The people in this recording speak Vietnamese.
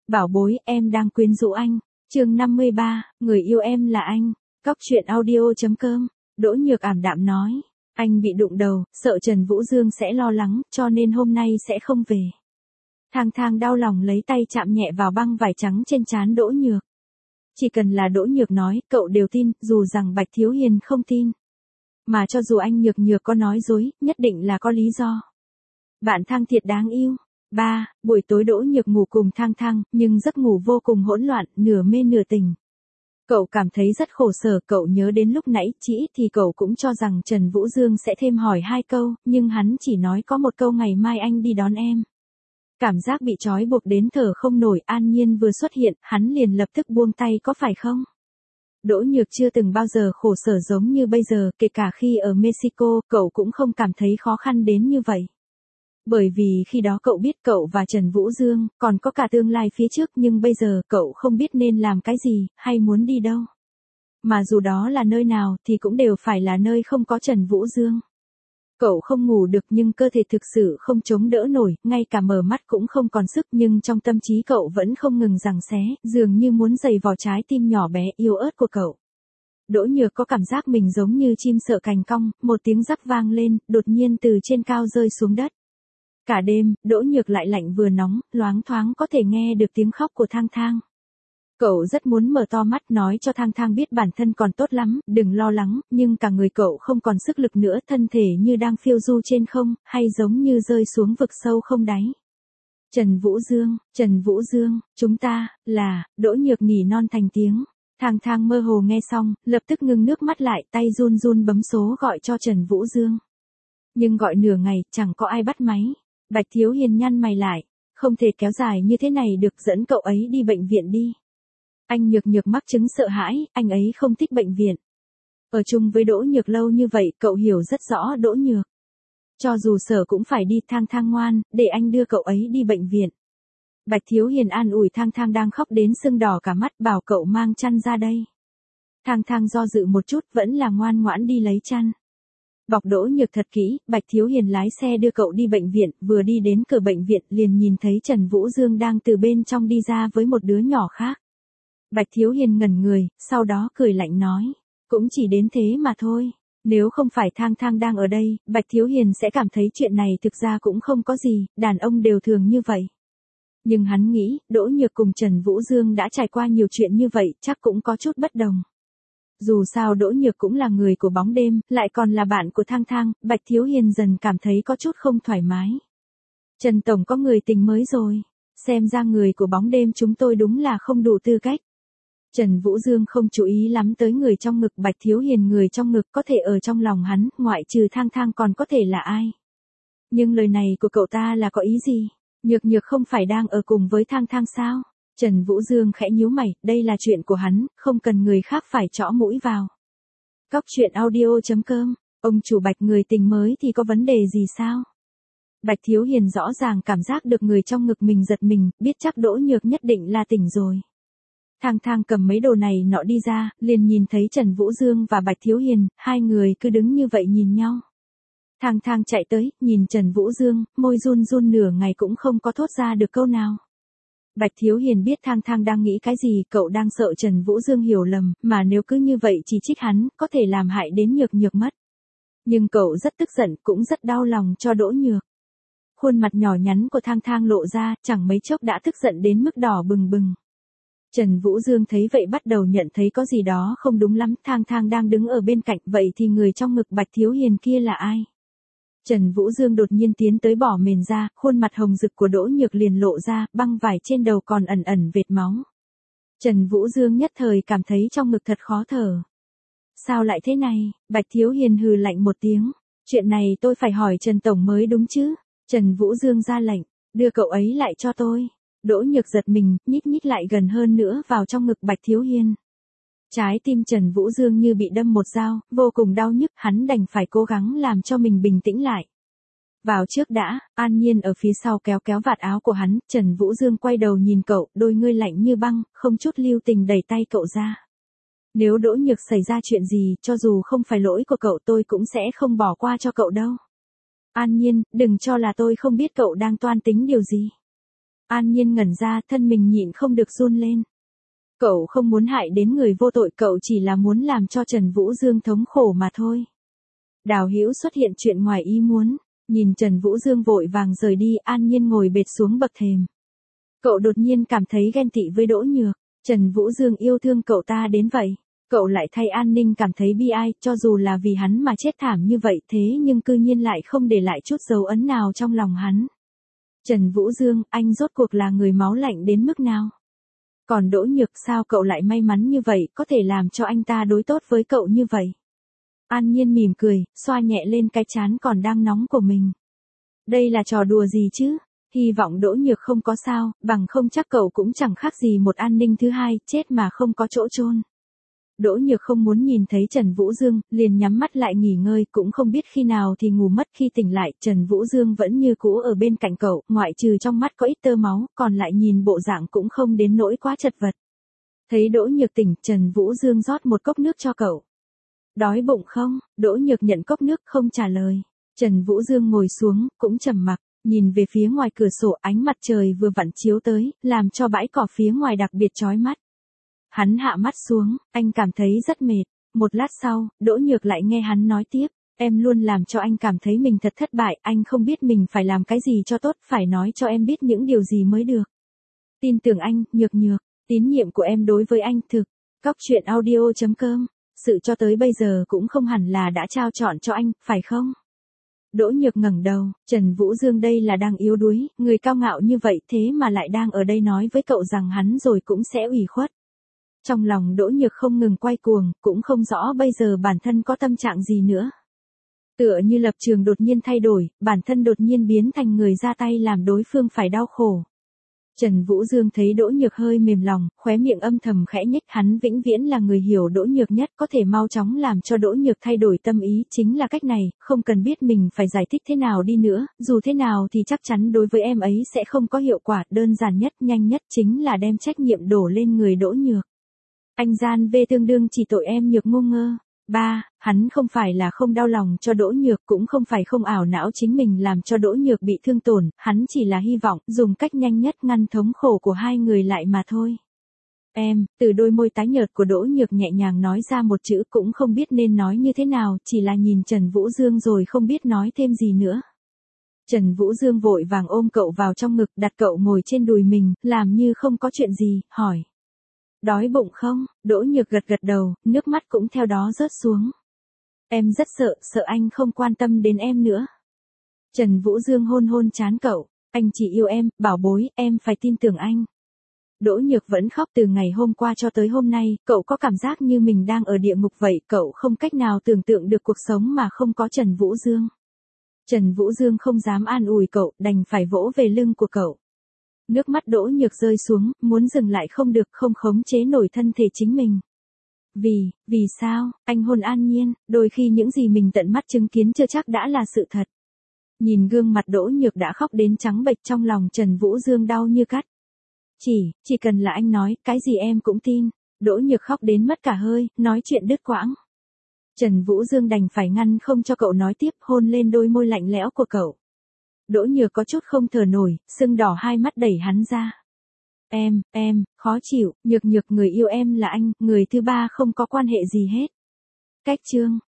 Bảo bối, em đang quyến rũ anh. Chương 53, người yêu em là anh. Cóc truyện audio.com. Đỗ Nhược ảm đạm nói, anh bị đụng đầu, sợ Trần Vũ Dương sẽ lo lắng, cho nên hôm nay sẽ không về. Thang Thang đau lòng lấy tay chạm nhẹ vào băng vải trắng trên trán Đỗ Nhược. Chỉ cần là Đỗ Nhược nói, cậu đều tin, dù rằng Bạch Thiếu Hiền không tin. Mà cho dù anh Nhược có nói dối, nhất định là có lý do. Bạn Thang thiệt đáng yêu. Buổi tối Đỗ Nhược ngủ cùng Thang Thang, nhưng giấc ngủ vô cùng hỗn loạn, nửa mê nửa tỉnh. Cậu cảm thấy rất khổ sở, cậu nhớ đến lúc nãy chỉ thì cậu cũng cho rằng Trần Vũ Dương sẽ thêm hỏi 2 câu, nhưng hắn chỉ nói có một câu ngày mai anh đi đón em. Cảm giác bị trói buộc đến thở không nổi, An Nhiên vừa xuất hiện, hắn liền lập tức buông tay, có phải không? Đỗ Nhược chưa từng bao giờ khổ sở giống như bây giờ, kể cả khi ở Mexico, cậu cũng không cảm thấy khó khăn đến như vậy. Bởi vì khi đó cậu biết cậu và Trần Vũ Dương, còn có cả tương lai phía trước, nhưng bây giờ cậu không biết nên làm cái gì, hay muốn đi đâu. Mà dù đó là nơi nào thì cũng đều phải là nơi không có Trần Vũ Dương. Cậu không ngủ được nhưng cơ thể thực sự không chống đỡ nổi, ngay cả mở mắt cũng không còn sức, nhưng trong tâm trí cậu vẫn không ngừng giằng xé, dường như muốn giày vò trái tim nhỏ bé yếu ớt của cậu. Đỗ Nhược có cảm giác mình giống như chim sợ cành cong, một tiếng rắc vang lên, đột nhiên từ trên cao rơi xuống đất. Cả đêm, Đỗ Nhược lại lạnh vừa nóng, loáng thoáng có thể nghe được tiếng khóc của Thang Thang. Cậu rất muốn mở to mắt nói cho Thang Thang biết bản thân còn tốt lắm, đừng lo lắng, nhưng cả người cậu không còn sức lực nữa, thân thể như đang phiêu du trên không, hay giống như rơi xuống vực sâu không đáy. Trần Vũ Dương, chúng ta, Đỗ Nhược nỉ non thành tiếng. Thang Thang mơ hồ nghe xong, lập tức ngưng nước mắt lại, tay run run bấm số gọi cho Trần Vũ Dương. Nhưng gọi nửa ngày, chẳng có ai bắt máy. Bạch Thiếu Hiền nhăn mày lại, không thể kéo dài như thế này được, dẫn cậu ấy đi bệnh viện đi. Anh Nhược mắc chứng sợ hãi, anh ấy không thích bệnh viện. Ở chung với Đỗ Nhược lâu như vậy, cậu hiểu rất rõ Đỗ Nhược. Cho dù sợ cũng phải đi, Thang Thang ngoan, để anh đưa cậu ấy đi bệnh viện. Bạch Thiếu Hiền an ủi Thang Thang đang khóc đến sưng đỏ cả mắt, bảo cậu mang chăn ra đây. Thang Thang do dự một chút, vẫn là ngoan ngoãn đi lấy chăn. Bọc Đỗ Nhược thật kỹ, Bạch Thiếu Hiền lái xe đưa cậu đi bệnh viện, vừa đi đến cửa bệnh viện liền nhìn thấy Trần Vũ Dương đang từ bên trong đi ra với một đứa nhỏ khác. Bạch Thiếu Hiền ngẩn người, sau đó cười lạnh nói, cũng chỉ đến thế mà thôi. Nếu không phải Thang Thang đang ở đây, Bạch Thiếu Hiền sẽ cảm thấy chuyện này thực ra cũng không có gì, đàn ông đều thường như vậy. Nhưng hắn nghĩ, Đỗ Nhược cùng Trần Vũ Dương đã trải qua nhiều chuyện như vậy, chắc cũng có chút bất đồng. Dù sao Đỗ Nhược cũng là người của bóng đêm, lại còn là bạn của Thang Thang, Bạch Thiếu Hiền dần cảm thấy có chút không thoải mái. Trần Tổng có người tình mới rồi, xem ra người của bóng đêm chúng tôi đúng là không đủ tư cách. Trần Vũ Dương không chú ý lắm tới người trong ngực Bạch Thiếu Hiền, người trong ngực có thể ở trong lòng hắn, ngoại trừ Thang Thang còn có thể là ai. Nhưng lời này của cậu ta là có ý gì? Nhược không phải đang ở cùng với Thang Thang sao? Trần Vũ Dương khẽ nhíu mày, đây là chuyện của hắn, không cần người khác phải chõ mũi vào. Cóc truyện audio.com, ông chủ Bạch người tình mới thì có vấn đề gì sao? Bạch Thiếu Hiền rõ ràng cảm giác được người trong ngực mình giật mình, biết chắc Đỗ Nhược nhất định là tỉnh rồi. Thang Thang cầm mấy đồ này nọ đi ra, liền nhìn thấy Trần Vũ Dương và Bạch Thiếu Hiền, hai người cứ đứng như vậy nhìn nhau. Thang Thang chạy tới, nhìn Trần Vũ Dương, môi run run nửa ngày cũng không có thốt ra được câu nào. Bạch Thiếu Hiền biết Thang Thang đang nghĩ cái gì, cậu đang sợ Trần Vũ Dương hiểu lầm, mà nếu cứ như vậy chỉ trích hắn, có thể làm hại đến Nhược mất. Nhưng cậu rất tức giận, cũng rất đau lòng cho Đỗ Nhược. Khuôn mặt nhỏ nhắn của Thang Thang lộ ra, chẳng mấy chốc đã tức giận đến mức đỏ bừng bừng. Trần Vũ Dương thấy vậy bắt đầu nhận thấy có gì đó không đúng lắm, Thang Thang đang đứng ở bên cạnh, vậy thì người trong ngực Bạch Thiếu Hiền kia là ai? Trần Vũ Dương đột nhiên tiến tới bỏ mền ra, khuôn mặt hồng rực của Đỗ Nhược liền lộ ra, băng vải trên đầu còn ẩn vệt máu. Trần Vũ Dương nhất thời cảm thấy trong ngực thật khó thở. Sao lại thế này? Bạch Thiếu Hiền hừ lạnh một tiếng. Chuyện này tôi phải hỏi Trần Tổng mới đúng chứ? Trần Vũ Dương ra lệnh, đưa cậu ấy lại cho tôi. Đỗ Nhược giật mình, nhích lại gần hơn nữa vào trong ngực Bạch Thiếu Hiền. Trái tim Trần Vũ Dương như bị đâm một dao, vô cùng đau nhức, hắn đành phải cố gắng làm cho mình bình tĩnh lại. Vào trước đã, An Nhiên ở phía sau kéo vạt áo của hắn, Trần Vũ Dương quay đầu nhìn cậu, đôi ngươi lạnh như băng, không chút lưu tình đẩy tay cậu ra. Nếu Đỗ Nhược xảy ra chuyện gì, cho dù không phải lỗi của cậu tôi cũng sẽ không bỏ qua cho cậu đâu. An Nhiên, đừng cho là tôi không biết cậu đang toan tính điều gì. An Nhiên ngẩn ra, thân mình nhịn không được run lên. Cậu không muốn hại đến người vô tội, cậu chỉ là muốn làm cho Trần Vũ Dương thống khổ mà thôi. Đào Hữu xuất hiện chuyện ngoài ý muốn, nhìn Trần Vũ Dương vội vàng rời đi, An Nhiên ngồi bệt xuống bậc thềm. Cậu đột nhiên cảm thấy ghen tị với Đỗ Nhược, Trần Vũ Dương yêu thương cậu ta đến vậy. Cậu lại thay An Ninh cảm thấy bi ai, cho dù là vì hắn mà chết thảm như vậy thế nhưng cư nhiên lại không để lại chút dấu ấn nào trong lòng hắn. Trần Vũ Dương, anh rốt cuộc là người máu lạnh đến mức nào? Còn Đỗ Nhược, sao cậu lại may mắn như vậy, có thể làm cho anh ta đối tốt với cậu như vậy? An Nhiên mỉm cười, xoa nhẹ lên cái trán còn đang nóng của mình. Đây là trò đùa gì chứ? Hy vọng Đỗ Nhược không có sao, bằng không chắc cậu cũng chẳng khác gì một An Ninh thứ hai, chết mà không có chỗ chôn. Đỗ Nhược không muốn nhìn thấy Trần Vũ Dương, liền nhắm mắt lại nghỉ ngơi, cũng không biết khi nào thì ngủ mất, khi tỉnh lại, Trần Vũ Dương vẫn như cũ ở bên cạnh cậu, ngoại trừ trong mắt có ít tơ máu, còn lại nhìn bộ dạng cũng không đến nỗi quá chật vật. Thấy Đỗ Nhược tỉnh, Trần Vũ Dương rót một cốc nước cho cậu. Đói bụng không? Đỗ Nhược nhận cốc nước không trả lời. Trần Vũ Dương ngồi xuống, cũng trầm mặc, nhìn về phía ngoài cửa sổ, ánh mặt trời vừa vặn chiếu tới, làm cho bãi cỏ phía ngoài đặc biệt chói mắt. Hắn hạ mắt xuống, anh cảm thấy rất mệt. Một lát sau, Đỗ Nhược lại nghe hắn nói tiếp, em luôn làm cho anh cảm thấy mình thật thất bại, anh không biết mình phải làm cái gì cho tốt, phải nói cho em biết những điều gì mới được. Tin tưởng anh, Nhược Nhược, tín nhiệm của em đối với anh thực. Cóc truyện audio.com, sự cho tới bây giờ cũng không hẳn là đã trao chọn cho anh, phải không? Đỗ Nhược ngẩng đầu, Trần Vũ Dương đây là đang yếu đuối, người cao ngạo như vậy thế mà lại đang ở đây nói với cậu rằng hắn rồi cũng sẽ ủy khuất. Trong lòng Đỗ Nhược không ngừng quay cuồng, cũng không rõ bây giờ bản thân có tâm trạng gì nữa. Tựa như lập trường đột nhiên thay đổi, bản thân đột nhiên biến thành người ra tay làm đối phương phải đau khổ. Trần Vũ Dương thấy Đỗ Nhược hơi mềm lòng, khóe miệng âm thầm khẽ nhếch, hắn vĩnh viễn là người hiểu Đỗ Nhược nhất, có thể mau chóng làm cho Đỗ Nhược thay đổi tâm ý, chính là cách này, không cần biết mình phải giải thích thế nào đi nữa, dù thế nào thì chắc chắn đối với em ấy sẽ không có hiệu quả, đơn giản nhất, nhanh nhất chính là đem trách nhiệm đổ lên người Đỗ Nhược. Anh gian V tương đương chỉ tội em Nhược ngu ngơ. 3. Hắn không phải là không đau lòng cho Đỗ Nhược, cũng không phải không ảo não chính mình làm cho Đỗ Nhược bị thương tổn, hắn chỉ là hy vọng dùng cách nhanh nhất ngăn thống khổ của hai người lại mà thôi. Em, từ đôi môi tái nhợt của Đỗ Nhược nhẹ nhàng nói ra một chữ, cũng không biết nên nói như thế nào, chỉ là nhìn Trần Vũ Dương rồi không biết nói thêm gì nữa. Trần Vũ Dương vội vàng ôm cậu vào trong ngực, đặt cậu ngồi trên đùi mình, làm như không có chuyện gì, hỏi. Đói bụng không? Đỗ Nhược gật gật đầu, nước mắt cũng theo đó rớt xuống. Em rất sợ anh không quan tâm đến em nữa. Trần Vũ Dương hôn hôn trán cậu, anh chỉ yêu em, bảo bối, em phải tin tưởng anh. Đỗ Nhược vẫn khóc từ ngày hôm qua cho tới hôm nay, cậu có cảm giác như mình đang ở địa ngục vậy, cậu không cách nào tưởng tượng được cuộc sống mà không có Trần Vũ Dương. Trần Vũ Dương không dám an ủi cậu, đành phải vỗ về lưng của cậu. Nước mắt Đỗ Nhược rơi xuống, muốn dừng lại không được, không khống chế nổi thân thể chính mình. Vì sao, anh hôn An Nhiên, đôi khi những gì mình tận mắt chứng kiến chưa chắc đã là sự thật. Nhìn gương mặt Đỗ Nhược đã khóc đến trắng bệch, trong lòng Trần Vũ Dương đau như cắt. Chỉ cần là anh nói, cái gì em cũng tin. Đỗ Nhược khóc đến mất cả hơi, nói chuyện đứt quãng. Trần Vũ Dương đành phải ngăn không cho cậu nói tiếp, hôn lên đôi môi lạnh lẽo của cậu. Đỗ Nhược có chút không thở nổi, sưng đỏ hai mắt đẩy hắn ra. Em, khó chịu, Nhược, người yêu em là anh, người thứ ba không có quan hệ gì hết. Cách chương.